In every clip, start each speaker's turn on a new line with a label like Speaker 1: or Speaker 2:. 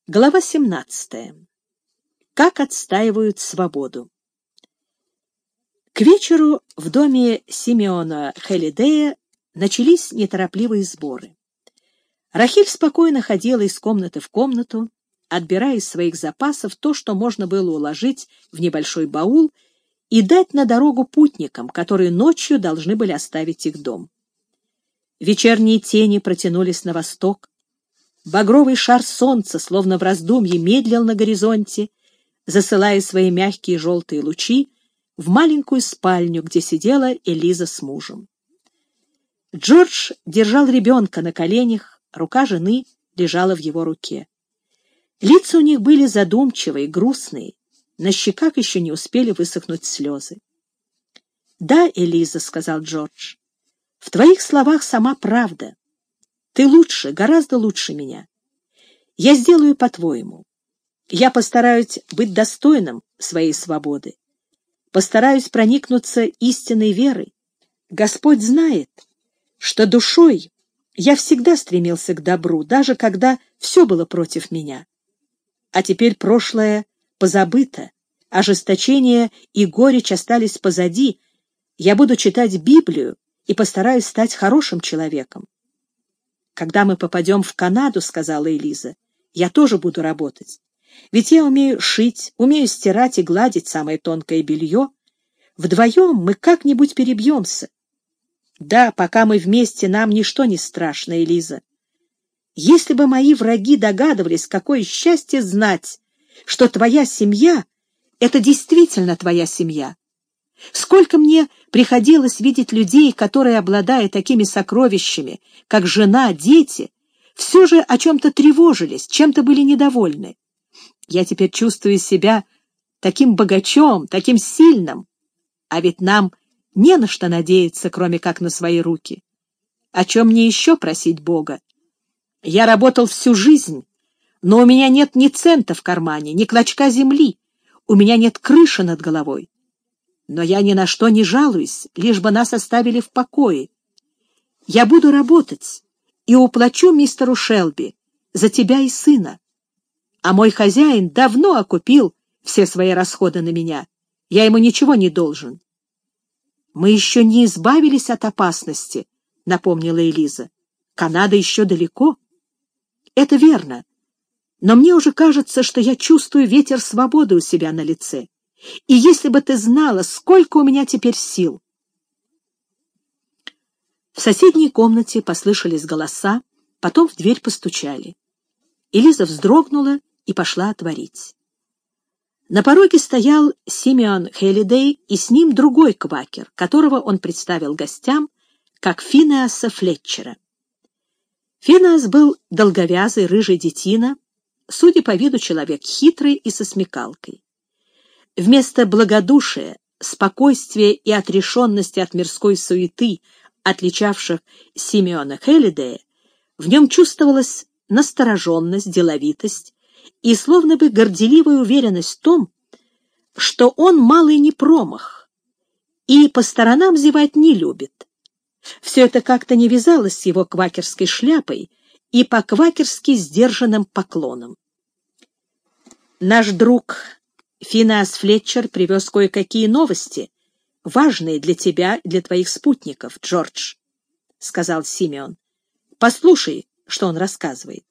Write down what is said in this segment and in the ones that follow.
Speaker 1: Глава 17. Как отстаивают свободу. К вечеру в доме Симеона Хелидея начались неторопливые сборы. Рахиль спокойно ходила из комнаты в комнату, отбирая из своих запасов то, что можно было уложить в небольшой баул и дать на дорогу путникам, которые ночью должны были оставить их дом. Вечерние тени протянулись на восток. Багровый шар солнца, словно в раздумье, медлил на горизонте, засылая свои мягкие желтые лучи в маленькую спальню, где сидела Элиза с мужем. Джордж держал ребенка на коленях, рука жены лежала в его руке. Лица у них были задумчивые, грустные, на щеках еще не успели высохнуть слезы. «Да, Элиза», — сказал Джордж, — «в твоих словах сама правда. Ты лучше, гораздо лучше меня. Я сделаю по-твоему. Я постараюсь быть достойным своей свободы. Постараюсь проникнуться истинной верой. Господь знает, что душой я всегда стремился к добру, даже когда все было против меня. А теперь прошлое позабыто, ожесточение и горечь остались позади. Я буду читать Библию и постараюсь стать хорошим человеком. «Когда мы попадем в Канаду, — сказала Элиза, — я тоже буду работать. Ведь я умею шить, умею стирать и гладить самое тонкое белье. Вдвоем мы как-нибудь перебьемся. Да, пока мы вместе, нам ничто не страшно, Элиза. Если бы мои враги догадывались, какое счастье знать, что твоя семья — это действительно твоя семья. Сколько мне приходилось видеть людей, которые, обладая такими сокровищами, как жена, дети, все же о чем-то тревожились, чем-то были недовольны. Я теперь чувствую себя таким богачом, таким сильным, а ведь нам не на что надеяться, кроме как на свои руки. О чем мне еще просить Бога? Я работал всю жизнь, но у меня нет ни цента в кармане, ни клочка земли, у меня нет крыши над головой. Но я ни на что не жалуюсь, лишь бы нас оставили в покое. Я буду работать и уплачу мистеру Шелби за тебя и сына. А мой хозяин давно окупил все свои расходы на меня. Я ему ничего не должен. Мы еще не избавились от опасности, — напомнила Элиза. Канада еще далеко. Это верно. Но мне уже кажется, что я чувствую ветер свободы у себя на лице. И если бы ты знала, сколько у меня теперь сил!» В соседней комнате послышались голоса, потом в дверь постучали. Элиза вздрогнула и пошла отворить. На пороге стоял Симеон Хелидей и с ним другой квакер, которого он представил гостям как Финеаса Флетчера. Финеас был долговязый, рыжий детина, судя по виду человек хитрый и со смекалкой. Вместо благодушия, спокойствия и отрешенности от мирской суеты, отличавших Симеона Хелидея, в нем чувствовалась настороженность, деловитость и словно бы горделивая уверенность в том, что он малый не промах и по сторонам зевать не любит. Все это как-то не вязалось с его квакерской шляпой и по-квакерски сдержанным поклоном. «Наш друг Финеас Флетчер привез кое-какие новости, важные для тебя и для твоих спутников, Джордж», — сказал Симеон. «Послушай, что он рассказывает».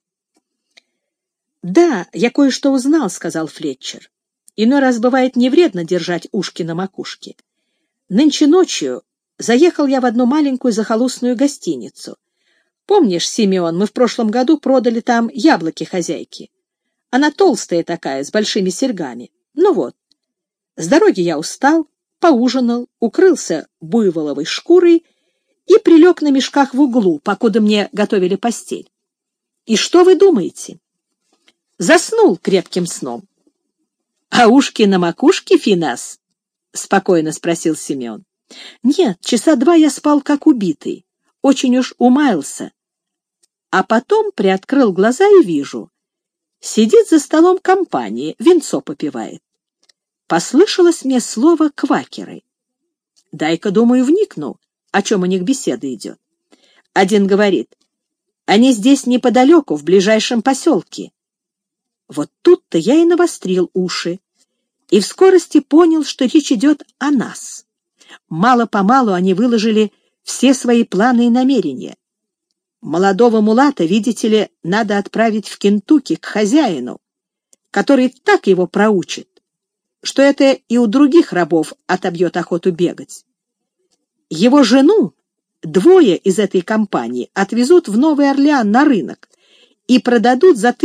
Speaker 1: «Да, я кое-что узнал», — сказал Флетчер. «Иной раз бывает не вредно держать ушки на макушке. Нынче ночью заехал я в одну маленькую захолустную гостиницу. Помнишь, Симеон, мы в прошлом году продали там яблоки хозяйки? Она толстая такая, с большими серьгами. Ну вот, с дороги я устал, поужинал, укрылся буйволовой шкурой и прилег на мешках в углу, покуда мне готовили постель. И что вы думаете? Заснул крепким сном. — А ушки на макушке, Финеас? — спокойно спросил Симеон. — Нет, часа два я спал как убитый, очень уж умаялся. А потом приоткрыл глаза и вижу. Сидит за столом компания, винцо попивает. Послышалось мне слово «квакеры». Дай-ка, думаю, вникну, о чем у них беседа идет. Один говорит: «Они здесь неподалеку, в ближайшем поселке». Вот тут-то я и навострил уши, и в скорости понял, что речь идет о нас. Мало-помалу они выложили все свои планы и намерения. Молодого мулата, видите ли, надо отправить в Кентукки к хозяину, который так его проучит, что это и у других рабов отобьет охоту бегать. Его жену двое из этой компании отвезут в Новый Орлеан на рынок и продадут за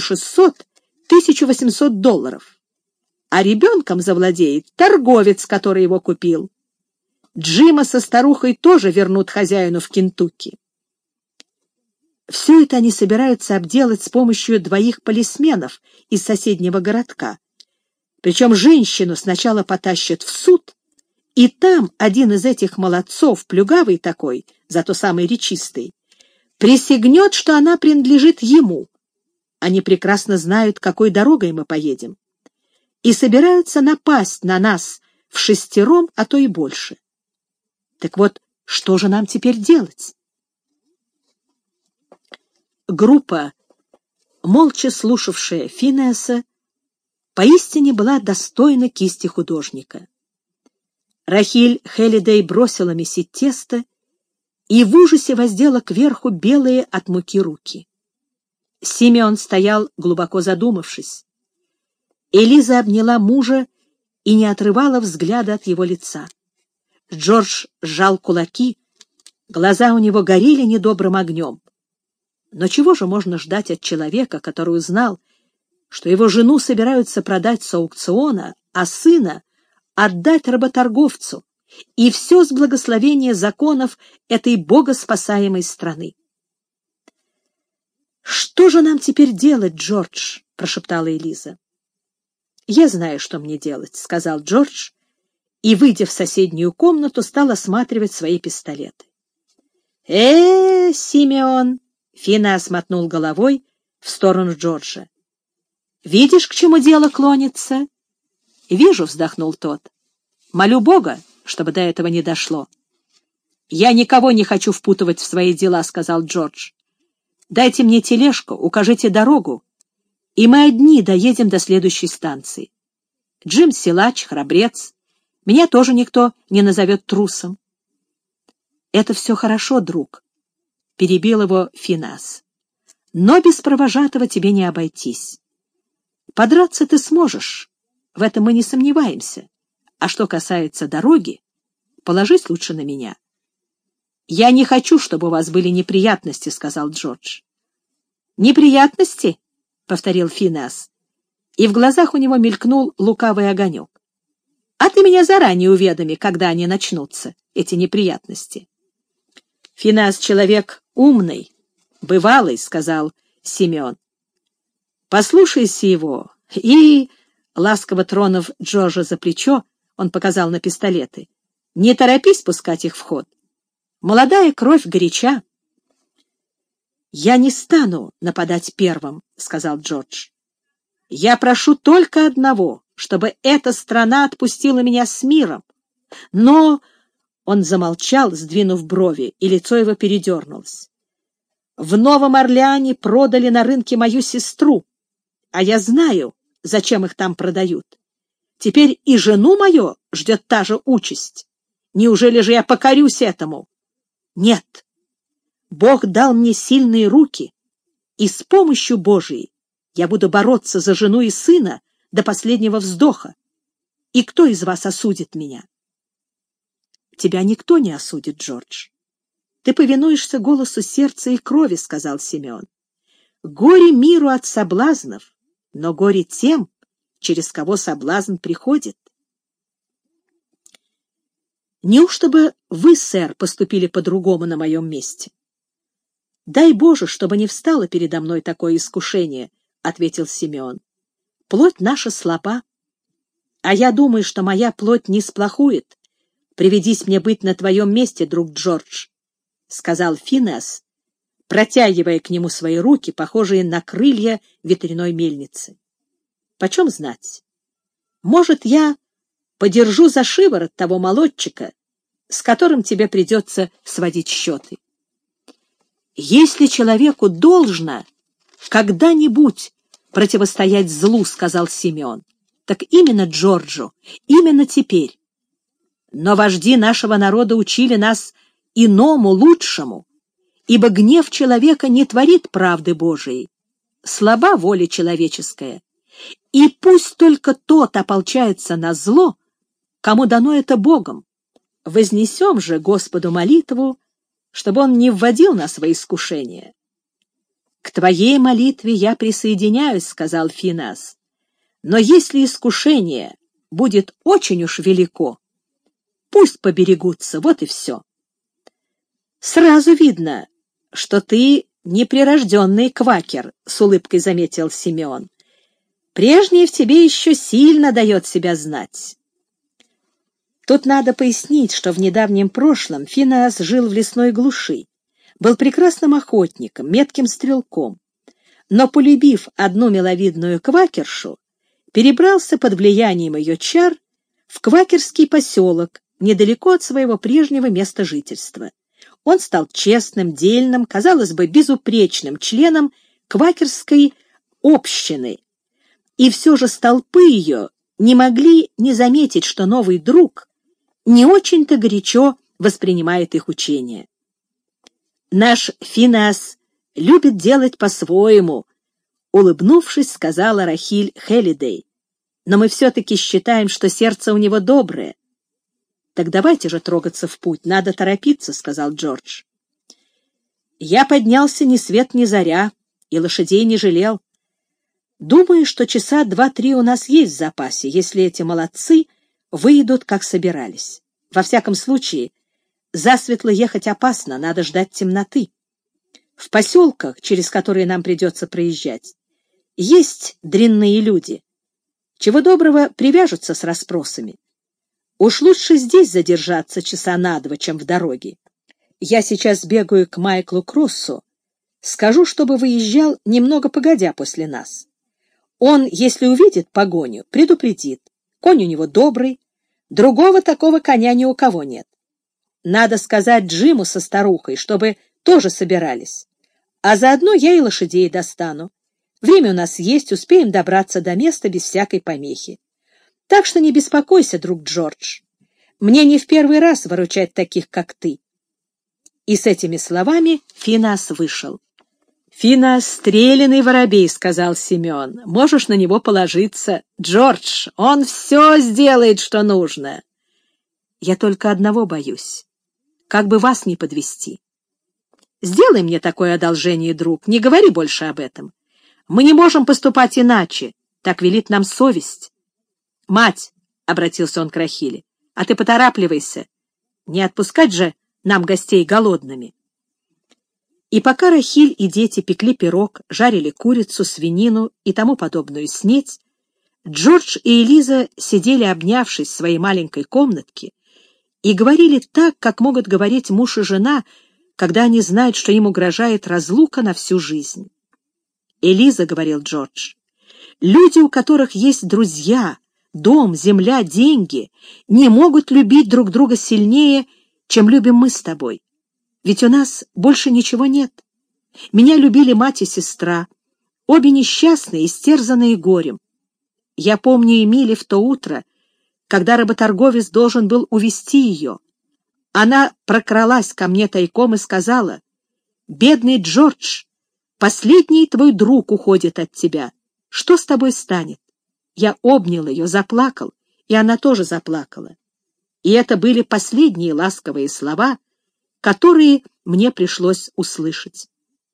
Speaker 1: $1600–1800, а ребенком завладеет торговец, который его купил. Джима со старухой тоже вернут хозяину в Кентукки. Все это они собираются обделать с помощью 2 полисменов из соседнего городка. Причем женщину сначала потащат в суд, и там один из этих молодцов, плюгавый такой, зато самый речистый, присягнет, что она принадлежит ему. Они прекрасно знают, какой дорогой мы поедем, и собираются напасть на нас вшестером, а то и больше. Так вот, что же нам теперь делать? Группа, молча слушавшая Финеаса, поистине была достойна кисти художника. Рахиль Хелидей бросила месить тесто и в ужасе воздела кверху белые от муки руки. Симеон стоял, глубоко задумавшись. Элиза обняла мужа и не отрывала взгляда от его лица. Джордж сжал кулаки, глаза у него горели недобрым огнем. Но чего же можно ждать от человека, который узнал, что его жену собираются продать с аукциона, а сына отдать работорговцу, и все с благословения законов этой богоспасаемой страны? «Что же нам теперь делать, Джордж?» — прошептала Элиза. «Я знаю, что мне делать», — сказал Джордж, и, выйдя в соседнюю комнату, стал осматривать свои пистолеты. Симеон!» — Финеас мотнул головой в сторону Джорджа. «Видишь, к чему дело клонится?» «Вижу», — вздохнул тот. «Молю Бога, чтобы до этого не дошло». «Я никого не хочу впутывать в свои дела», — сказал Джордж. «Дайте мне тележку, укажите дорогу, и мы одни доедем до следующей станции. Джим — силач, храбрец. Меня тоже никто не назовет трусом». «Это все хорошо, друг», — перебил его Финеас. «Но без провожатого тебе не обойтись. Подраться ты сможешь, в этом мы не сомневаемся. А что касается дороги, положись лучше на меня». «Я не хочу, чтобы у вас были неприятности», — сказал Джордж. «Неприятности?» — повторил Финеас, и в глазах у него мелькнул лукавый огонек. «А ты меня заранее уведоми, когда они начнутся, эти неприятности». «Финеас человек умный, бывалый», — сказал Симеон. «Послушайся его». И, ласково тронув Джорджа за плечо, он показал на пистолеты. «Не торопись пускать их в ход. Молодая кровь горяча». «Я не стану нападать первым», — сказал Джордж. «Я прошу только одного, чтобы эта страна отпустила меня с миром. Но...» Он замолчал, сдвинув брови, и лицо его передернулось. «В Новом Орлеане продали на рынке мою сестру, а я знаю, зачем их там продают. Теперь и жену мою ждет та же участь. Неужели же я покорюсь этому? Нет. Бог дал мне сильные руки, и с помощью Божией я буду бороться за жену и сына до последнего вздоха. И кто из вас осудит меня?» «Тебя никто не осудит, Джордж. Ты повинуешься голосу сердца и крови», — сказал Симеон. «Горе миру от соблазнов, но горе тем, через кого соблазн приходит». «Неужто бы вы, сэр, поступили по-другому на моем месте?» «Дай Боже, чтобы не встало передо мной такое искушение», — ответил Симеон. «Плоть наша слаба, а я думаю, что моя плоть не сплохует. Приведись мне быть на твоем месте, друг Джордж», — сказал Финеас, протягивая к нему свои руки, похожие на крылья ветряной мельницы. «Почем знать? Может, я подержу за шиворот того молодчика, с которым тебе придется сводить счеты. Если человеку должно когда-нибудь противостоять злу, — сказал Симеон. Так именно Джорджу, именно теперь. Но вожди нашего народа учили нас иному, лучшему, ибо гнев человека не творит правды Божией. Слаба воля человеческая, и пусть только тот ополчается на зло, кому дано это Богом. Вознесем же Господу молитву, чтобы Он не вводил нас во искушение. — К твоей молитве я присоединяюсь, — сказал Финеас. — Но если искушение будет очень уж велико, пусть поберегутся, вот и все. — Сразу видно, что ты неприрожденный квакер, — с улыбкой заметил Симеон. — Прежнее в тебе еще сильно дает себя знать. Тут надо пояснить, что в недавнем прошлом Финеас жил в лесной глуши, был прекрасным охотником, метким стрелком, но, полюбив одну миловидную квакершу, перебрался под влиянием ее чар в квакерский поселок, недалеко от своего прежнего места жительства. Он стал честным, дельным, казалось бы, безупречным членом квакерской общины, и все же с толпы ее не могли не заметить, что новый друг не очень-то горячо воспринимает их учение. «Наш Финеас любит делать по-своему», — улыбнувшись, сказала Рахиль Хелидей. «Но мы все-таки считаем, что сердце у него доброе». «Так давайте же трогаться в путь, надо торопиться», — сказал Джордж. «Я поднялся ни свет ни заря и лошадей не жалел. Думаю, что часа 2-3 у нас есть в запасе, если эти молодцы выйдут, как собирались. Во всяком случае, засветло ехать опасно, надо ждать темноты. В поселках, через которые нам придется проезжать, есть дрянные люди. Чего доброго привяжутся с расспросами. Уж лучше здесь задержаться часа на 2, чем в дороге. Я сейчас бегаю к Майклу Кроссу, скажу, чтобы выезжал немного погодя после нас. Он, если увидит погоню, предупредит. Конь у него добрый, другого такого коня ни у кого нет. Надо сказать Джиму со старухой, чтобы тоже собирались. А заодно я и лошадей достану. Время у нас есть, успеем добраться до места без всякой помехи. Так что не беспокойся, друг Джордж. Мне не в первый раз выручать таких, как ты. И с этими словами Финеас вышел. «Финеас — стреляный воробей», — сказал Симеон. «Можешь на него положиться. Джордж, он все сделает, что нужно». «Я только одного боюсь. Как бы вас не подвести. Сделай мне такое одолжение, друг, не говори больше об этом. Мы не можем поступать иначе, так велит нам совесть». «Мать», — обратился он к Рахиле, — «а ты поторапливайся. Не отпускать же нам гостей голодными». И пока Рахиль и дети пекли пирог, жарили курицу, свинину и тому подобную снеть, Джордж и Элиза сидели, обнявшись в своей маленькой комнатке, и говорили так, как могут говорить муж и жена, когда они знают, что им угрожает разлука на всю жизнь. «Элиза», — говорил Джордж, — «люди, у которых есть друзья, дом, земля, деньги, не могут любить друг друга сильнее, чем любим мы с тобой. Ведь у нас больше ничего нет. Меня любили мать и сестра, обе несчастные, истерзанные горем. Я помню Эмили в то утро, когда работорговец должен был увести ее. Она прокралась ко мне тайком и сказала: «Бедный Джордж, последний твой друг уходит от тебя. Что с тобой станет?» Я обнял ее, заплакал, и она тоже заплакала. И это были последние ласковые слова, которые мне пришлось услышать.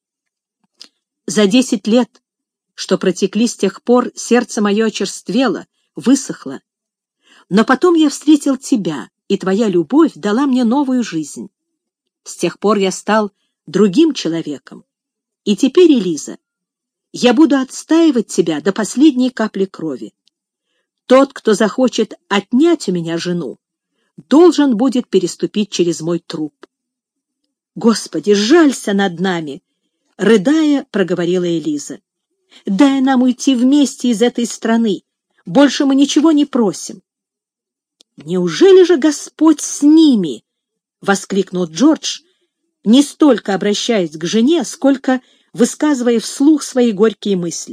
Speaker 1: За 10 лет, что протекли с тех пор, сердце мое очерствело, высохло. Но потом я встретил тебя, и твоя любовь дала мне новую жизнь. С тех пор я стал другим человеком. И теперь, Элиза, я буду отстаивать тебя до последней капли крови. Тот, кто захочет отнять у меня жену, должен будет переступить через мой труп. «Господи, жалься над нами!» — рыдая, проговорила Элиза. «Дай нам уйти вместе из этой страны. Больше мы ничего не просим». «Неужели же Господь с ними?» — воскликнул Джордж, не столько обращаясь к жене, сколько высказывая вслух свои горькие мысли.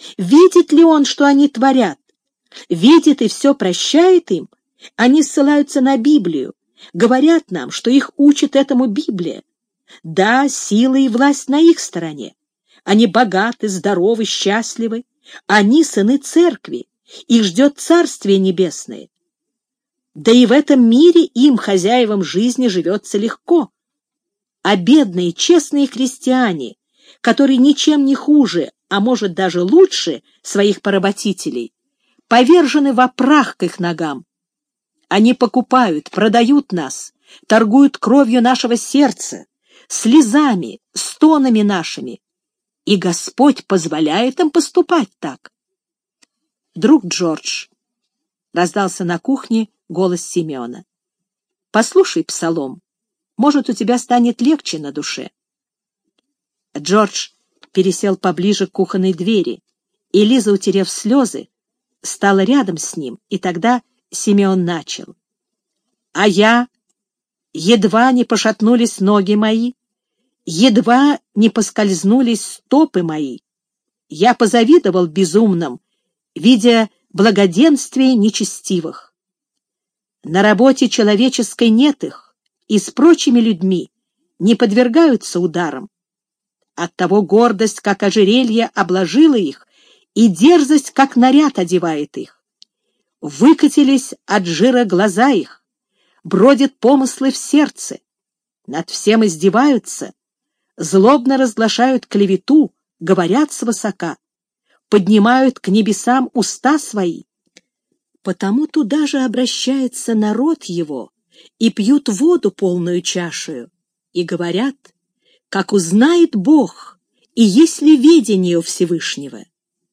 Speaker 1: Видит ли он, что они творят? Видит и все прощает им? Они ссылаются на Библию, говорят нам, что их учит этому Библия. Да, сила и власть на их стороне. Они богаты, здоровы, счастливы. Они сыны церкви. Их ждет Царствие Небесное. Да и в этом мире им, хозяевам жизни, живется легко. А бедные, честные христиане, которые ничем не хуже, а может даже лучше своих поработителей, повержены во прах к их ногам. Они покупают, продают нас, торгуют кровью нашего сердца, слезами, стонами нашими, и Господь позволяет им поступать так. «Друг Джордж», — раздался на кухне голос Симеона, — «послушай псалом, может, у тебя станет легче на душе». Джордж пересел поближе к кухонной двери, и Лиза, утерев слезы, стала рядом с ним, и тогда Симеон начал. «А я, едва не пошатнулись ноги мои, едва не поскользнулись стопы мои. Я позавидовал безумным, видя благоденствие нечестивых. На работе человеческой нет их, и с прочими людьми не подвергаются ударам. Оттого гордость, как ожерелье, обложила их, и дерзость, как наряд, одевает их. Выкатились от жира глаза их, бродят помыслы в сердце, над всем издеваются, злобно разглашают клевету, говорят свысока, поднимают к небесам уста свои. Потому туда же обращается народ его и пьют воду полную чашею, и говорят, как узнает Бог, и есть ли ведение у Всевышнего.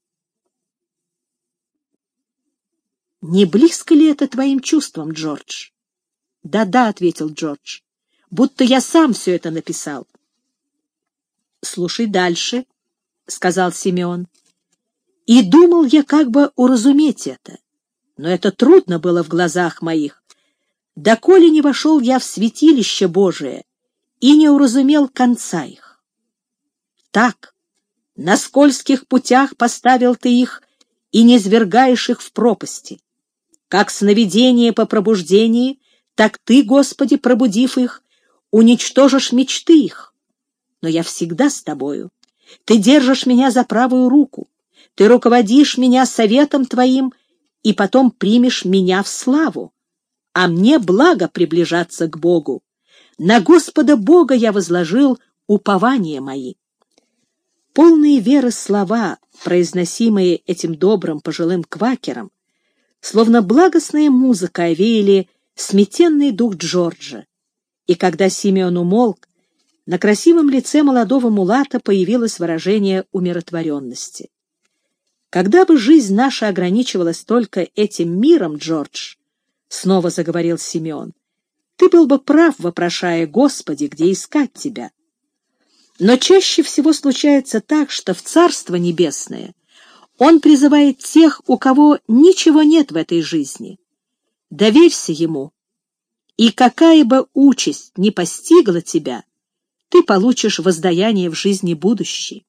Speaker 1: Не близко ли это твоим чувствам, Джордж? Да-да, — ответил Джордж, — будто я сам все это написал. Слушай дальше, — сказал Симеон. И думал я как бы уразуметь это, но это трудно было в глазах моих, доколе не вошел я в святилище Божие и не уразумел конца их. Так, на скользких путях поставил ты их и не свергаешь их в пропасти. Как сновидение по пробуждении, так ты, Господи, пробудив их, уничтожишь мечты их. Но я всегда с тобою. Ты держишь меня за правую руку, ты руководишь меня советом твоим, и потом примешь меня в славу. А мне благо приближаться к Богу. На Господа Бога я возложил упования мои. Полные веры слова, произносимые этим добрым пожилым квакером, словно благостная музыка овеяли сметенный дух Джорджа. И когда Симеон умолк, на красивом лице молодого мулата появилось выражение умиротворенности. «Когда бы жизнь наша ограничивалась только этим миром, Джордж, — снова заговорил Симеон, — ты был бы прав, вопрошая: Господи, где искать тебя? Но чаще всего случается так, что в Царство Небесное Он призывает тех, у кого ничего нет в этой жизни. Доверься Ему, и какая бы участь ни постигла тебя, ты получишь воздаяние в жизни будущей».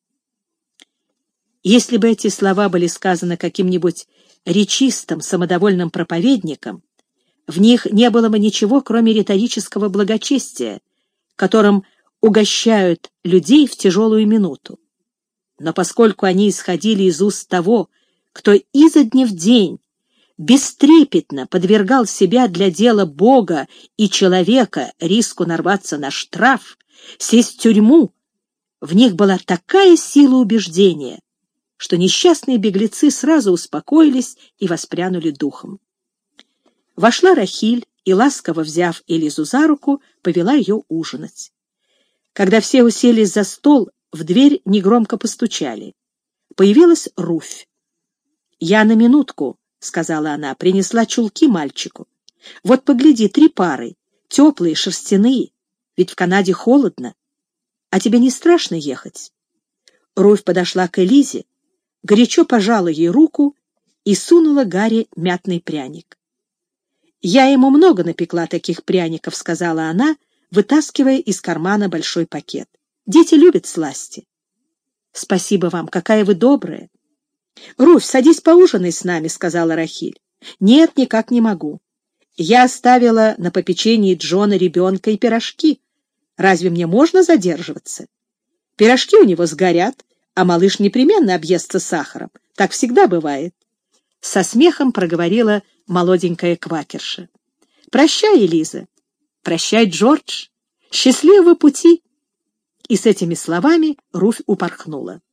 Speaker 1: Если бы эти слова были сказаны каким-нибудь речистым, самодовольным проповедником, в них не было бы ничего, кроме риторического благочестия, которым угощают людей в тяжелую минуту. Но поскольку они исходили из уст того, кто изо дня в день бестрепетно подвергал себя для дела Бога и человека риску нарваться на штраф, сесть в тюрьму, в них была такая сила убеждения, что несчастные беглецы сразу успокоились и воспрянули духом. Вошла Рахиль и, ласково взяв Элизу за руку, повела ее ужинать. Когда все уселись за стол, в дверь негромко постучали. Появилась Руфь. «Я на минутку», — сказала она, — принесла чулки мальчику. «Вот погляди, 3 пары, теплые, шерстяные, ведь в Канаде холодно. А тебе не страшно ехать?» Руфь подошла к Элизе, горячо пожала ей руку и сунула Гарри мятный пряник. «Я ему много напекла таких пряников», — сказала она, вытаскивая из кармана большой пакет. «Дети любят сласти». «Спасибо вам, какая вы добрая». «Руфь, садись поужинай с нами», — сказала Рахиль. «Нет, никак не могу. Я оставила на попечении Джона ребенка и пирожки. Разве мне можно задерживаться? Пирожки у него сгорят, а малыш непременно объестся сахаром. Так всегда бывает». Со смехом проговорила молоденькая квакерша. «Прощай, Элиза. Прощай, Джордж. Счастливого пути!» И с этими словами Руфь упорхнула.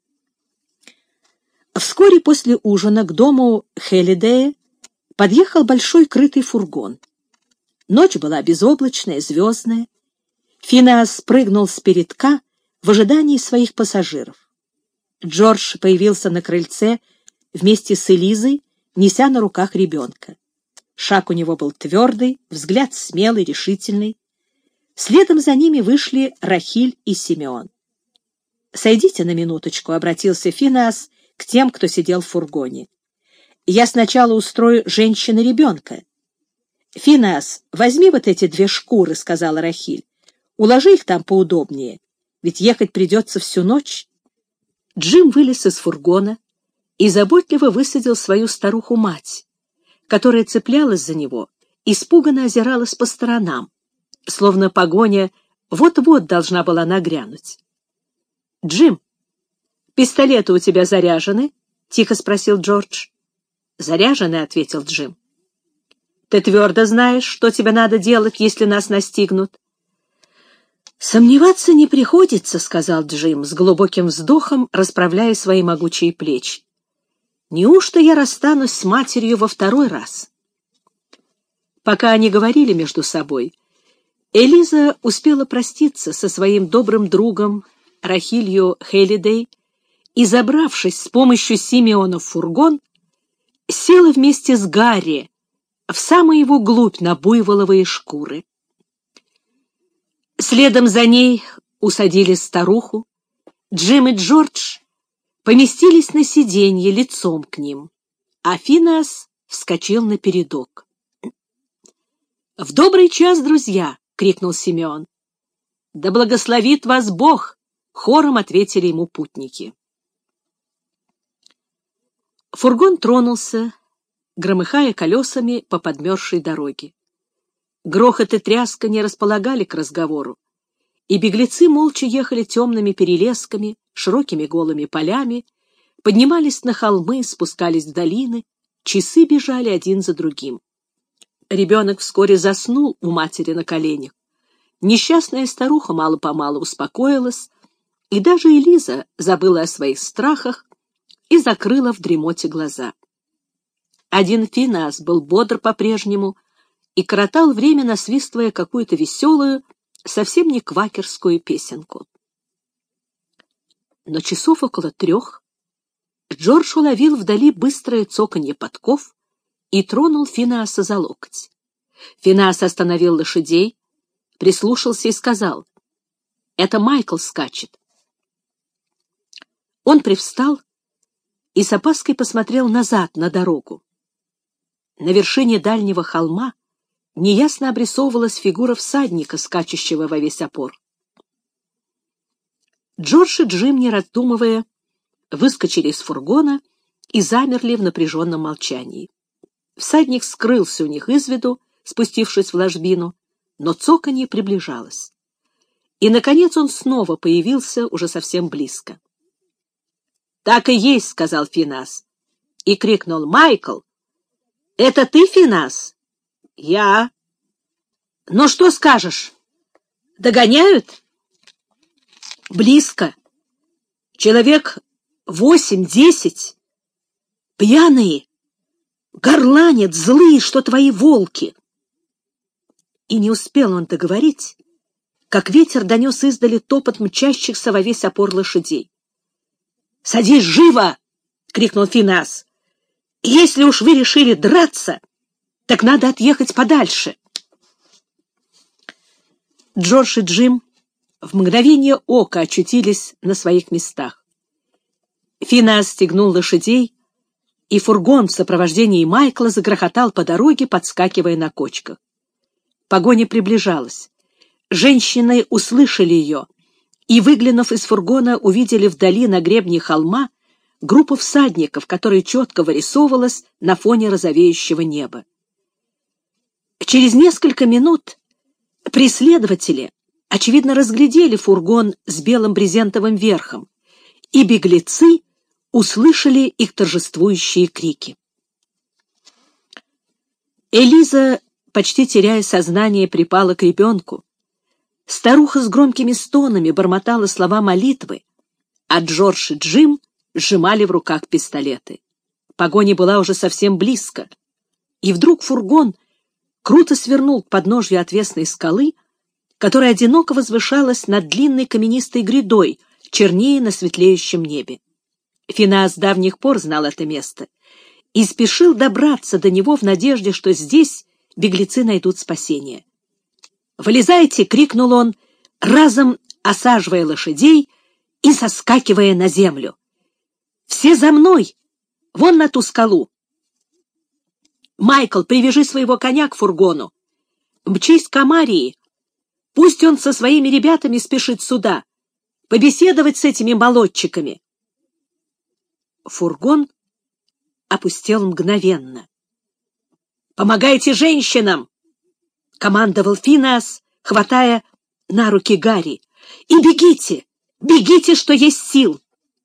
Speaker 1: Вскоре после ужина к дому Хелидея подъехал большой крытый фургон. Ночь была безоблачная, звездная. Финеас спрыгнул с передка в ожидании своих пассажиров. Джордж появился на крыльце вместе с Элизой, неся на руках ребенка. Шаг у него был твердый, взгляд смелый, решительный. Следом за ними вышли Рахиль и Симеон. «Сойдите на минуточку», — обратился Финеас к тем, кто сидел в фургоне. «Я сначала устрою женщины ребенка». «Финеас, возьми вот эти 2 шкуры», — сказала Рахиль. «Уложи их там поудобнее, ведь ехать придется всю ночь». Джим вылез из фургона и заботливо высадил свою старуху-мать, которая цеплялась за него, испуганно озиралась по сторонам, словно погоня вот-вот должна была нагрянуть. «Джим, пистолеты у тебя заряжены?» — тихо спросил Джордж. «Заряжены», — ответил Джим. «Ты твердо знаешь, что тебе надо делать, если нас настигнут?» «Сомневаться не приходится», — сказал Джим, с глубоким вздохом расправляя свои могучие плечи. «Неужто я расстанусь с матерью во 2-й раз?» Пока они говорили между собой, Элиза успела проститься со своим добрым другом Рахилью Хелидей и, забравшись с помощью Симеона в фургон, села вместе с Гарри в самую его глубь на буйволовые шкуры. Следом за ней усадили старуху. Джим и Джордж поместились на сиденье лицом к ним, а Финеас вскочил на передок. «В добрый час, друзья!» — крикнул Симеон. «Да благословит вас Бог!» — хором ответили ему путники. Фургон тронулся, громыхая колесами по подмерзшей дороге. Грохот и тряска не располагали к разговору, и беглецы молча ехали темными перелесками, широкими голыми полями, поднимались на холмы, спускались в долины, часы бежали один за другим. Ребенок вскоре заснул у матери на коленях. Несчастная старуха мало-помалу успокоилась, и даже Элиза забыла о своих страхах и закрыла в дремоте глаза. Один Финеас был бодр по-прежнему и коротал время, насвистывая какую-то веселую, совсем не квакерскую песенку. Но часов около 3 Джордж уловил вдали быстрое цоканье подков и тронул Финеаса за локоть. Финеас остановил лошадей, прислушался и сказал: «Это Майкл скачет». Он привстал и с опаской посмотрел назад на дорогу. На вершине дальнего холма неясно обрисовывалась фигура всадника, скачущего во весь опор. Джордж и Джим, не раздумывая, выскочили из фургона и замерли в напряженном молчании. Всадник скрылся у них из виду, спустившись в ложбину, но цоканье приближалось. И, наконец, он снова появился уже совсем близко. «Так и есть», — сказал Финеас, и крикнул: «Майкл! Это ты, Финеас?» «Я». «Ну, что скажешь? Догоняют?» «Близко. Человек 8-10. Пьяные. Горланят, злые, что твои волки». И не успел он договорить, как ветер донес издали топот мчащихся во весь опор лошадей. «Садись живо!» — крикнул Финеас. «Если уж вы решили драться, так надо отъехать подальше». Джордж и Джим в мгновение ока очутились на своих местах. Финеас стегнул лошадей, и фургон в сопровождении Майкла загрохотал по дороге, подскакивая на кочках. Погоня приближалась. Женщины услышали ее и, выглянув из фургона, увидели вдали на гребне холма группу всадников, которая четко вырисовывалась на фоне розовеющего неба. Через несколько минут преследователи, очевидно, разглядели фургон с белым брезентовым верхом, и беглецы услышали их торжествующие крики. Элиза, почти теряя сознание, припала к ребенку. Старуха с громкими стонами бормотала слова молитвы, а Джордж и Джим сжимали в руках пистолеты. Погоня была уже совсем близко, и вдруг фургон круто свернул к подножью отвесной скалы, которая одиноко возвышалась над длинной каменистой грядой, чернее на светлеющем небе. Финеас с давних пор знал это место и спешил добраться до него в надежде, что здесь беглецы найдут спасение. «Вылезайте!» — крикнул он, разом осаживая лошадей и соскакивая на землю. «Все за мной! Вон на ту скалу! Майкл, привяжи своего коня к фургону! Мчись к Амарии! Пусть он со своими ребятами спешит сюда, побеседовать с этими молодчиками!» Фургон опустел мгновенно. «Помогайте женщинам!» — командовал Финеас, хватая на руки Гарри. «И бегите! Бегите, что есть сил!»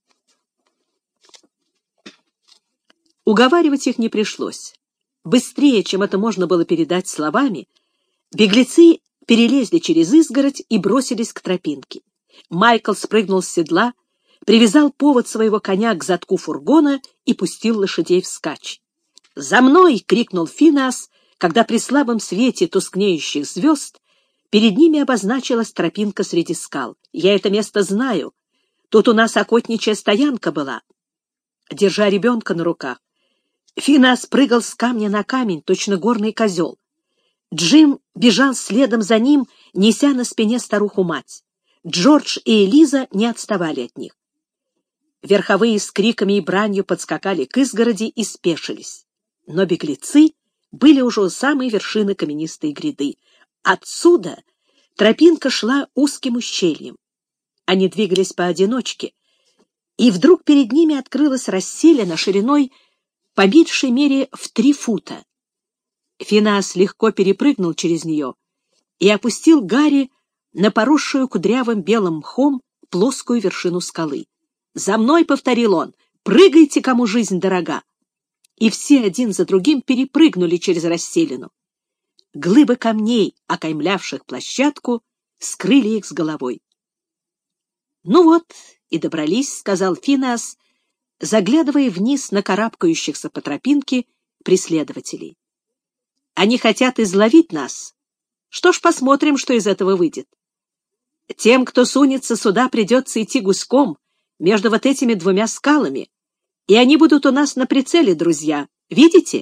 Speaker 1: Уговаривать их не пришлось. Быстрее, чем это можно было передать словами, беглецы перелезли через изгородь и бросились к тропинке. Майкл спрыгнул с седла, привязал повод своего коня к задку фургона и пустил лошадей вскачь. «За мной!» — крикнул Финеас, когда при слабом свете тускнеющих звезд перед ними обозначилась тропинка среди скал. «Я это место знаю. Тут у нас охотничья стоянка была». Держа ребенка на руках, Финеас прыгал с камня на камень, точно горный козел. Джим бежал следом за ним, неся на спине старуху-мать. Джордж и Элиза не отставали от них. Верховые с криками и бранью подскакали к изгороди и спешились. Но беглецы были уже у самой вершины каменистой гряды. Отсюда тропинка шла узким ущельем. Они двигались поодиночке, и вдруг перед ними открылась расселена шириной по меньшей мере в 3 фута. Финеас легко перепрыгнул через нее и опустил Гарри на поросшую кудрявым белым мхом плоскую вершину скалы. «За мной!» — повторил он. «Прыгайте, кому жизнь дорога!» И все один за другим перепрыгнули через расселину. Глыбы камней, окаймлявших площадку, скрыли их с головой. «Ну вот и добрались», — сказал Финеас, заглядывая вниз на карабкающихся по тропинке преследователей. «Они хотят изловить нас. Что ж, посмотрим, что из этого выйдет. Тем, кто сунется сюда, придется идти гуськом между вот этими 2 скалами, и они будут у нас на прицеле, друзья. Видите?»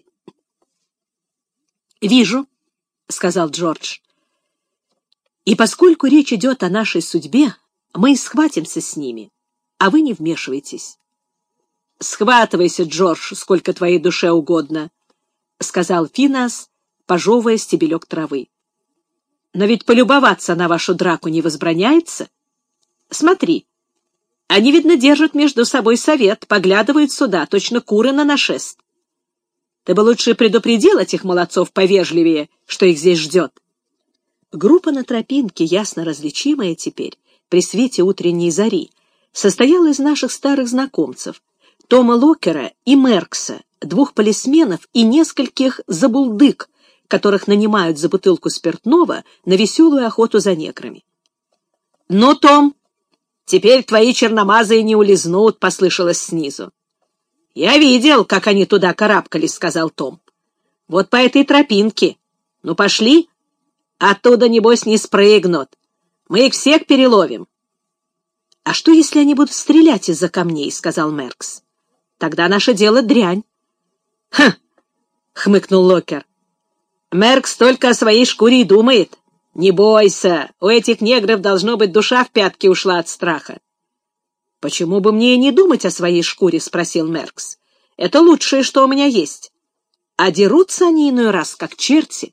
Speaker 1: «Вижу», — сказал Джордж. «И поскольку речь идет о нашей судьбе, мы и схватимся с ними, а вы не вмешивайтесь». «Схватывайся, Джордж, сколько твоей душе угодно», — сказал Финеас, пожевывая стебелек травы. «Но ведь полюбоваться на вашу драку не возбраняется. Смотри, они, видно, держат между собой совет, поглядывают сюда, точно куры на нашест. Ты бы лучше предупредил этих молодцов повежливее, что их здесь ждет». Группа на тропинке, ясно различимая теперь, при свете утренней зари, состояла из наших старых знакомцев, Тома Локера и Меркса, 2 полисменов и нескольких забулдык, которых нанимают за бутылку спиртного на веселую охоту за неграми. «Ну, Том, теперь твои черномазые не улизнут», — послышалось снизу. «Я видел, как они туда карабкались», — сказал Том. «Вот по этой тропинке. Ну, пошли. Оттуда, небось, не спрыгнут. Мы их всех переловим». «А что, если они будут стрелять из-за камней?» — сказал Меркс. «Тогда наше дело дрянь». «Хм!» — хмыкнул Локер. «Меркс только о своей шкуре и думает. Не бойся, у этих негров, должно быть, душа в пятки ушла от страха». «Почему бы мне и не думать о своей шкуре?» — спросил Меркс. «Это лучшее, что у меня есть. А дерутся они иной раз, как черти».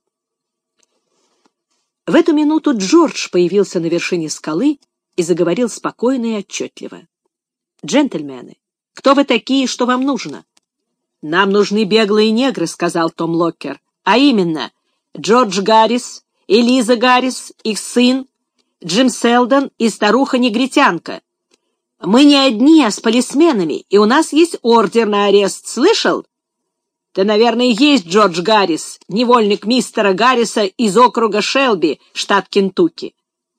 Speaker 1: В эту минуту Джордж появился на вершине скалы и заговорил спокойно и отчетливо. «Джентльмены, Кто вы такие, что вам нужно? Нам нужны беглые негры, сказал Том Локкер. А именно, Джордж Гаррис, Элиза Гаррис, их сын, Джим Селдон и старуха-негритянка. Мы не одни, а с полисменами, и у нас есть ордер на арест. Слышал? Ты, наверное, есть Джордж Гаррис, невольник мистера Гарриса из округа Шелби, штат Кентукки.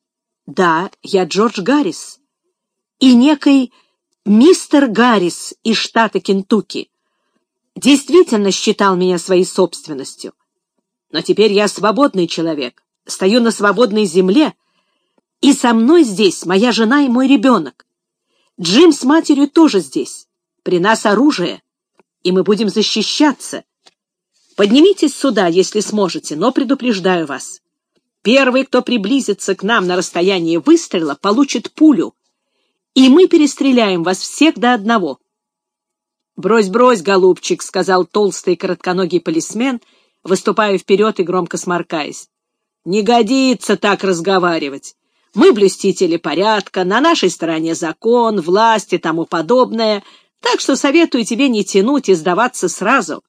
Speaker 1: Да, я Джордж Гаррис. И некий мистер Гаррис из штата Кентукки действительно считал меня своей собственностью. Но теперь я свободный человек, стою на свободной земле, и со мной здесь моя жена и мой ребенок. Джим с матерью тоже здесь. При нас оружие, и мы будем защищаться. Поднимитесь сюда, если сможете, но предупреждаю вас. Первый, кто приблизится к нам на расстояние выстрела, получит пулю, и мы перестреляем вас всех до одного. «Брось, брось, голубчик», — сказал толстый коротконогий полисмен, выступая вперед и громко сморкаясь. «Не годится так разговаривать. Мы блюстители порядка, на нашей стороне закон, власть и тому подобное, так что советую тебе не тянуть и сдаваться сразу».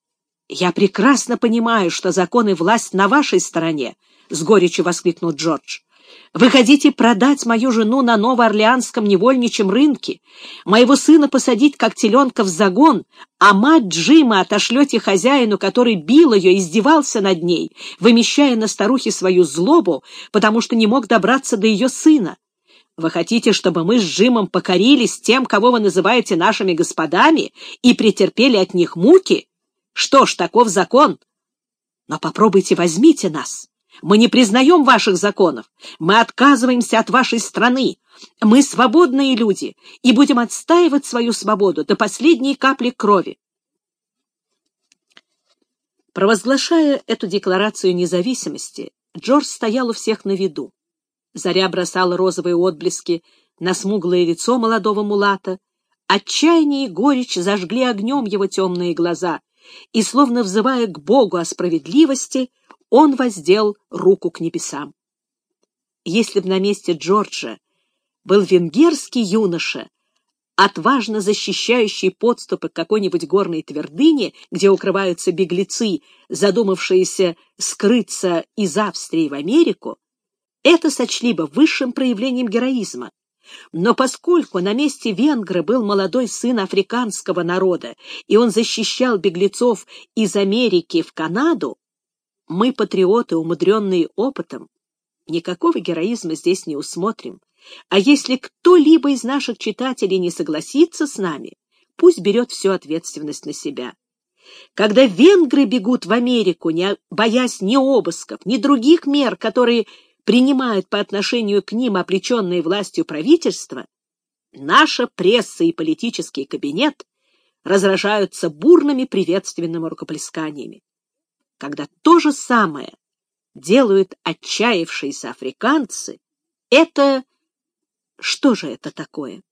Speaker 1: «Я прекрасно понимаю, что закон и власть на вашей стороне», — с горечью воскликнул Джордж. «Вы хотите продать мою жену на новоорлеанском невольничьем рынке, моего сына посадить как теленка в загон, а мать Джима отошлете хозяину, который бил ее и издевался над ней, вымещая на старухе свою злобу, потому что не мог добраться до ее сына. Вы хотите, чтобы мы с Джимом покорились тем, кого вы называете нашими господами, и претерпели от них муки? Что ж, таков закон. Но попробуйте, возьмите нас. Мы не признаем ваших законов. Мы отказываемся от вашей страны. Мы свободные люди и будем отстаивать свою свободу до последней капли крови». Провозглашая эту декларацию независимости, Джордж стоял у всех на виду. Заря бросала розовые отблески на смуглое лицо молодого мулата. Отчаяние и горечь зажгли огнем его темные глаза, и, словно взывая к Богу о справедливости, он воздел руку к небесам. Если б на месте Джорджа был венгерский юноша, отважно защищающий подступы к какой-нибудь горной твердыне, где укрываются беглецы, задумавшиеся скрыться из Австрии в Америку, это сочли бы высшим проявлением героизма. Но поскольку на месте венгра был молодой сын африканского народа, и он защищал беглецов из Америки в Канаду, мы, патриоты, умудренные опытом, никакого героизма здесь не усмотрим. А если кто-либо из наших читателей не согласится с нами, пусть берет всю ответственность на себя. Когда венгры бегут в Америку, не боясь ни обысков, ни других мер, которые принимают по отношению к ним облеченные властью правительства, наша пресса и политический кабинет разражаются бурными приветственными рукоплесканиями. Когда то же самое делают отчаявшиеся африканцы, это... Что же это такое?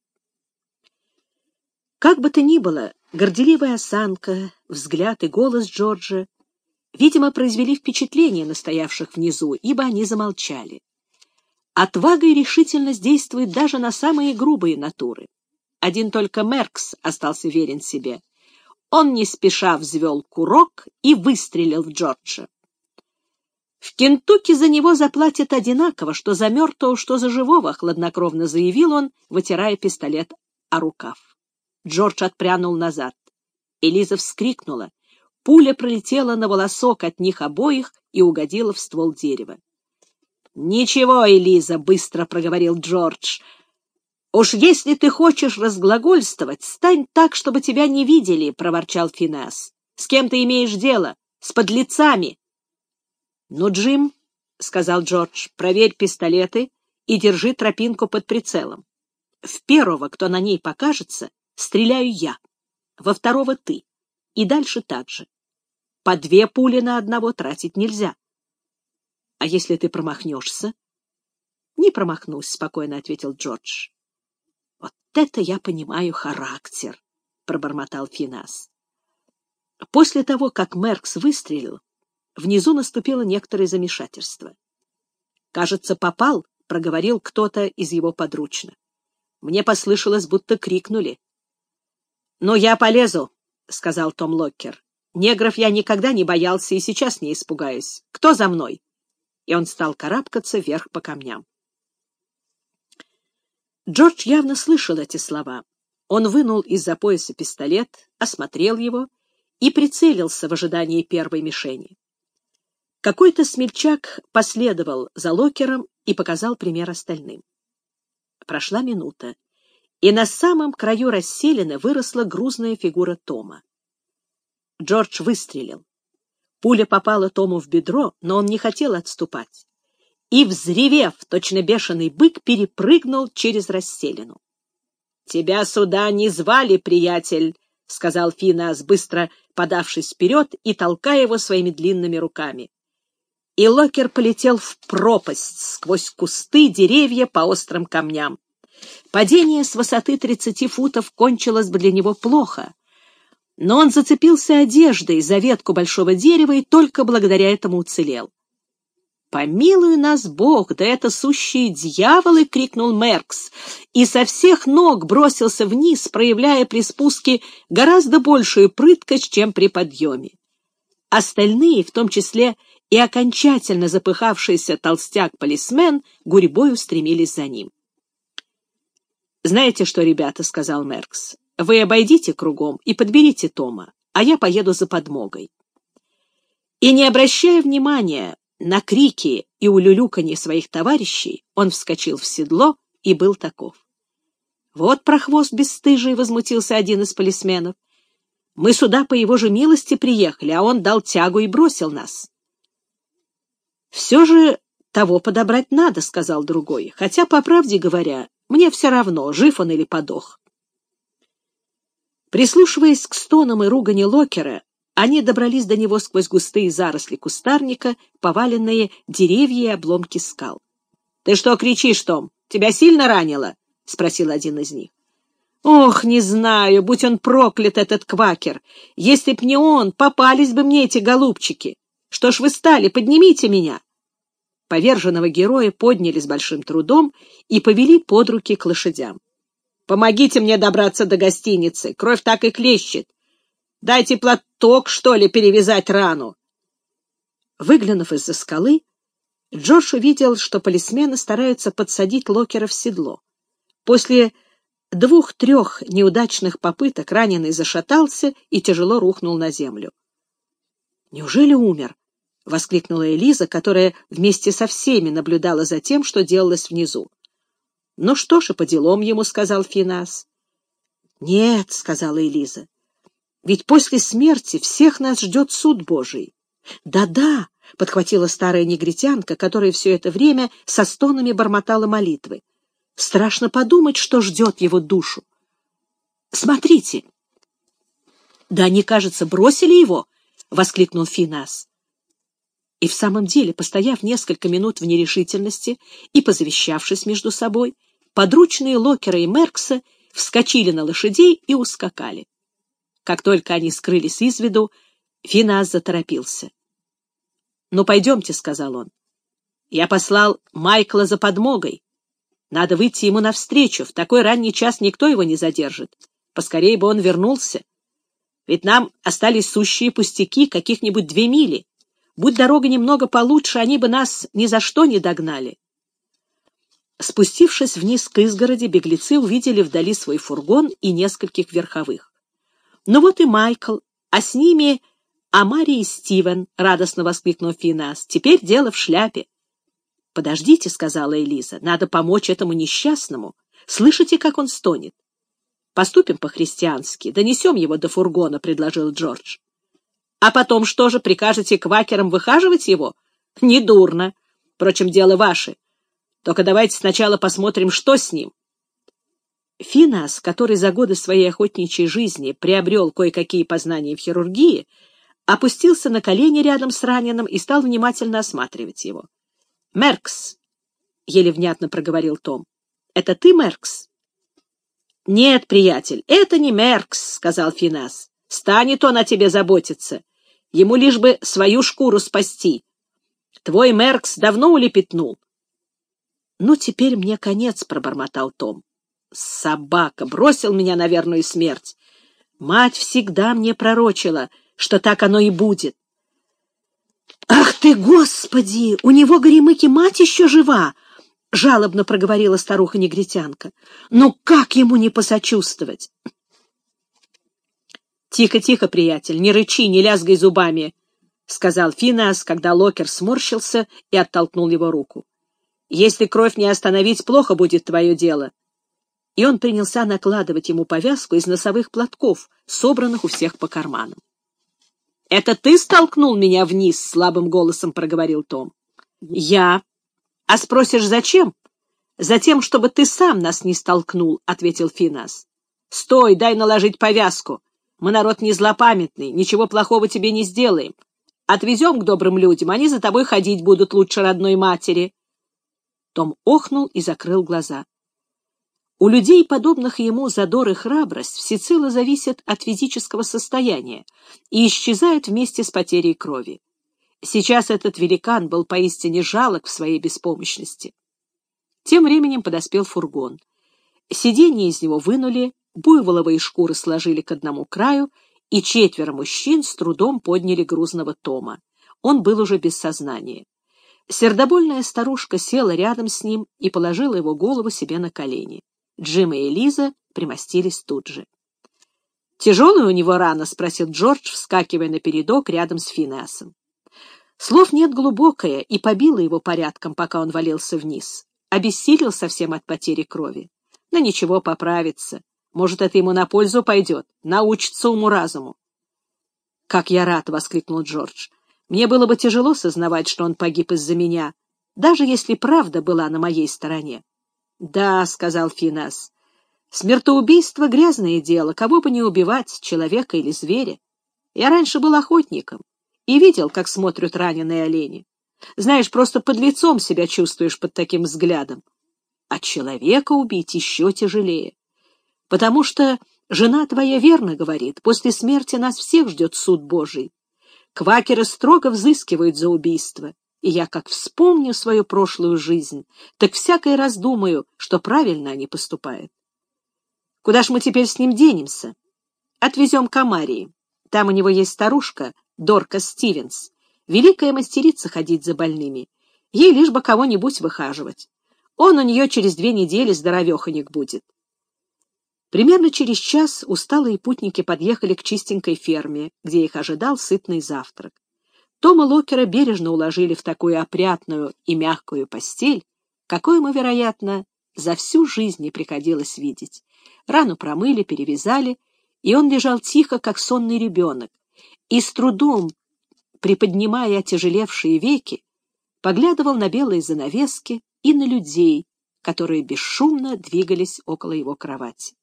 Speaker 1: Как бы то ни было, горделивая осанка, взгляд и голос Джорджа, видимо, произвели впечатление на стоявших внизу, ибо они замолчали. Отвага и решительность действуют даже на самые грубые натуры. Один только Меркс остался верен себе. Он не спеша взвел курок и выстрелил в Джорджа. «В Кентукки за него заплатят одинаково, что за мертвого, что за живого», — хладнокровно заявил он, вытирая пистолет о рукав. Джордж отпрянул назад. Элиза вскрикнула. Пуля пролетела на волосок от них обоих и угодила в ствол дерева. «Ничего, Элиза», — быстро проговорил Джордж. «Уж если ты хочешь разглагольствовать, стань так, чтобы тебя не видели», — проворчал Финеас. «С кем ты имеешь дело? С подлецами». «Ну, Джим», — сказал Джордж, — «проверь пистолеты и держи тропинку под прицелом. В первого, кто на ней покажется, стреляю я, во второго — ты, и дальше так же. По 2 пули на одного тратить нельзя. А если ты промахнешься?» «Не промахнусь», — спокойно ответил Джордж. «Вот это я понимаю характер», — пробормотал Финеас. После того, как Меркс выстрелил, внизу наступило некоторое замешательство. «Кажется, попал», — проговорил кто-то из его подручных. «Мне послышалось, будто крикнули». «Ну, я полезу», — сказал Том Локкер. «Негров я никогда не боялся и сейчас не испугаюсь. Кто за мной?» И он стал карабкаться вверх по камням. Джордж явно слышал эти слова. Он вынул из-за пояса пистолет, осмотрел его и прицелился в ожидании первой мишени. Какой-то смельчак последовал за Локкером и показал пример остальным. Прошла минута, и на самом краю расселины выросла грузная фигура Тома. Джордж выстрелил. Пуля попала Тому в бедро, но он не хотел отступать. И, взревев, точно бешеный бык, перепрыгнул через расселину. «Тебя сюда не звали, приятель», — сказал Финеас, быстро подавшись вперед и толкая его своими длинными руками. И Локкер полетел в пропасть сквозь кусты, деревья по острым камням. Падение с высоты 30 футов кончилось бы для него плохо, но он зацепился одеждой за ветку большого дерева и только благодаря этому уцелел. «Помилуй нас Бог, да это сущие дьяволы!» — крикнул Меркс, и со всех ног бросился вниз, проявляя при спуске гораздо большую прыткость, чем при подъеме. Остальные, в том числе и окончательно запыхавшийся толстяк-полисмен, гурьбой устремились за ним. «Знаете что, ребята, — сказал Меркс, — вы обойдите кругом и подберите Тома, а я поеду за подмогой». И, не обращая внимания на крики и улюлюканье своих товарищей, он вскочил в седло и был таков. «Вот прохвост бесстыжий! — возмутился один из полисменов. — Мы сюда по его же милости приехали, а он дал тягу и бросил нас». «Все же того подобрать надо, — сказал другой, — хотя, по правде говоря, мне все равно, жив он или подох». Прислушиваясь к стонам и ругани Локкера, они добрались до него сквозь густые заросли кустарника, поваленные деревья и обломки скал. «Ты что кричишь, Том? Тебя сильно ранило?» — спросил один из них. «Ох, не знаю, будь он проклят, этот квакер! Если б не он, попались бы мне эти голубчики! Что ж вы стали? Поднимите меня!» Поверженного героя подняли с большим трудом и повели под руки к лошадям. «Помогите мне добраться до гостиницы, кровь так и хлещет. Дайте платок, что ли, перевязать рану». Выглянув из-за скалы, Джордж увидел, что полисмены стараются подсадить Локкера в седло. После 2-3 неудачных попыток раненый зашатался и тяжело рухнул на землю. «Неужели умер?» — воскликнула Элиза, которая вместе со всеми наблюдала за тем, что делалось внизу. «Ну что ж, и по делам ему», — сказал Финеас. «Нет», — сказала Элиза, — «ведь после смерти всех нас ждет суд Божий». «Да-да», — подхватила старая негритянка, которая все это время со стонами бормотала молитвы. «Страшно подумать, что ждет его душу. Смотрите!» «Да они, кажется, бросили его!» — воскликнул Финеас. И в самом деле, постояв несколько минут в нерешительности и позавещавшись между собой, подручные Локкера и Меркса вскочили на лошадей и ускакали. Как только они скрылись из виду, Финеас заторопился. «Ну, пойдемте», — сказал он. «Я послал Майкла за подмогой. Надо выйти ему навстречу. В такой ранний час никто его не задержит. Поскорее бы он вернулся. Ведь нам остались сущие пустяки, каких-нибудь 2 мили. Будь дорога немного получше, они бы нас ни за что не догнали». Спустившись вниз к изгороди, беглецы увидели вдали свой фургон и нескольких верховых. «Ну вот и Майкл, а с ними Амари и Стивен», — радостно воскликнул Финеас. «Теперь дело в шляпе». «Подождите», — сказала Элиза, — «надо помочь этому несчастному. Слышите, как он стонет?» «Поступим по-христиански, донесем его до фургона», — предложил Джордж. «А потом что же, прикажете квакерам выхаживать его? Недурно. Впрочем, дело ваше. Только давайте сначала посмотрим, что с ним». Финеас, который за годы своей охотничьей жизни приобрел кое-какие познания в хирургии, опустился на колени рядом с раненым и стал внимательно осматривать его. «Меркс», — еле внятно проговорил Том, — «это ты, Меркс?» «Нет, приятель, это не Меркс», — сказал Финеас. «Станет он о тебе заботиться. Ему лишь бы свою шкуру спасти. Твой Меркс давно улепетнул». «Ну, теперь мне конец», — пробормотал Том. «Собака! Бросил меня на верную смерть. Мать всегда мне пророчила, что так оно и будет. «Ах ты, Господи! У него, Горемыки, мать еще жива!» — жалобно проговорила старуха-негритянка. «Ну как ему не посочувствовать?» «Тихо, тихо, приятель, не рычи, не лязгай зубами», — сказал Финеас, когда Локер сморщился и оттолкнул его руку. «Если кровь не остановить, плохо будет твое дело». И он принялся накладывать ему повязку из носовых платков, собранных у всех по карманам. «Это ты столкнул меня вниз?» — слабым голосом проговорил Том. «Я. А спросишь, зачем?» «Затем, чтобы ты сам нас не столкнул», — ответил Финеас. «Стой, дай наложить повязку. Мы народ не злопамятный, ничего плохого тебе не сделаем. Отвезем к добрым людям, они за тобой ходить будут лучше родной матери». Том охнул и закрыл глаза. У людей, подобных ему, задор и храбрость всецело зависят от физического состояния и исчезают вместе с потерей крови. Сейчас этот великан был поистине жалок в своей беспомощности. Тем временем подоспел фургон. Сиденья из него вынули, буйволовые шкуры сложили к одному краю, и 4 мужчин с трудом подняли грузного Тома. Он был уже без сознания. Сердобольная старушка села рядом с ним и положила его голову себе на колени. Джим и Элиза примостились тут же. «Тяжелая у него рана?» — спросил Джордж, вскакивая на передок рядом с Финеасом. Слов нет, глубокое, и побило его порядком, пока он валился вниз. Обессилел совсем от потери крови. Но ничего, поправится. Может, это ему на пользу пойдет, научится уму-разуму. «Как я рад!» — воскликнул Джордж. «Мне было бы тяжело сознавать, что он погиб из-за меня, даже если правда была на моей стороне». «Да», — сказал Финеас, — «смертоубийство — грязное дело, кого бы не убивать, человека или зверя. Я раньше был охотником и видел, как смотрят раненые олени. Знаешь, просто под лицом себя чувствуешь под таким взглядом. А человека убить еще тяжелее, потому что жена твоя верно говорит, после смерти нас всех ждет суд Божий. Квакеры строго взыскивают за убийство. И я, как вспомню свою прошлую жизнь, так всякий раз думаю, что правильно они поступают. Куда ж мы теперь с ним денемся? Отвезем к Амарии. Там у него есть старушка, Дорка Стивенс, великая мастерица ходить за больными. Ей лишь бы кого-нибудь выхаживать. Он у нее через 2 недели здоровеханик будет. Примерно через час усталые путники подъехали к чистенькой ферме, где их ожидал сытный завтрак. Тома Локера бережно уложили в такую опрятную и мягкую постель, какой ему, вероятно, за всю жизнь не приходилось видеть. Рану промыли, перевязали, и он лежал тихо, как сонный ребенок, и с трудом, приподнимая отяжелевшие веки, поглядывал на белые занавески и на людей, которые бесшумно двигались около его кровати.